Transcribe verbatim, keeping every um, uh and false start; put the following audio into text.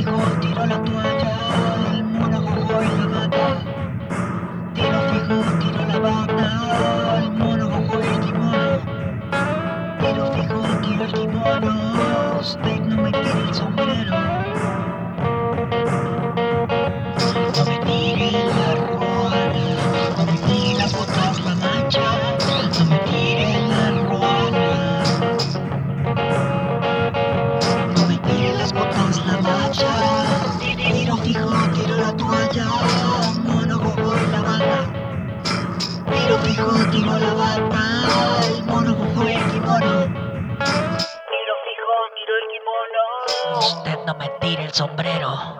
fijo, tiro la toalla, el mono jojo y la bata. Tiro fijo, tiro la bata, el mono jojo y el kimono. Tiro fijo, tiro el kimono, usted no me tire el sombrero. No me tire la ruana, no me tire las botas, la mancha, no me tire la ruana. No me tire las botas, la mancha. Tiro fijo, tiro la toalla, mono jojo y la bata. Tiro fijo, tiro la bata, el mono jojo y el kimono. Tiro fijo, tiro el kimono, usted no me tire el sombrero.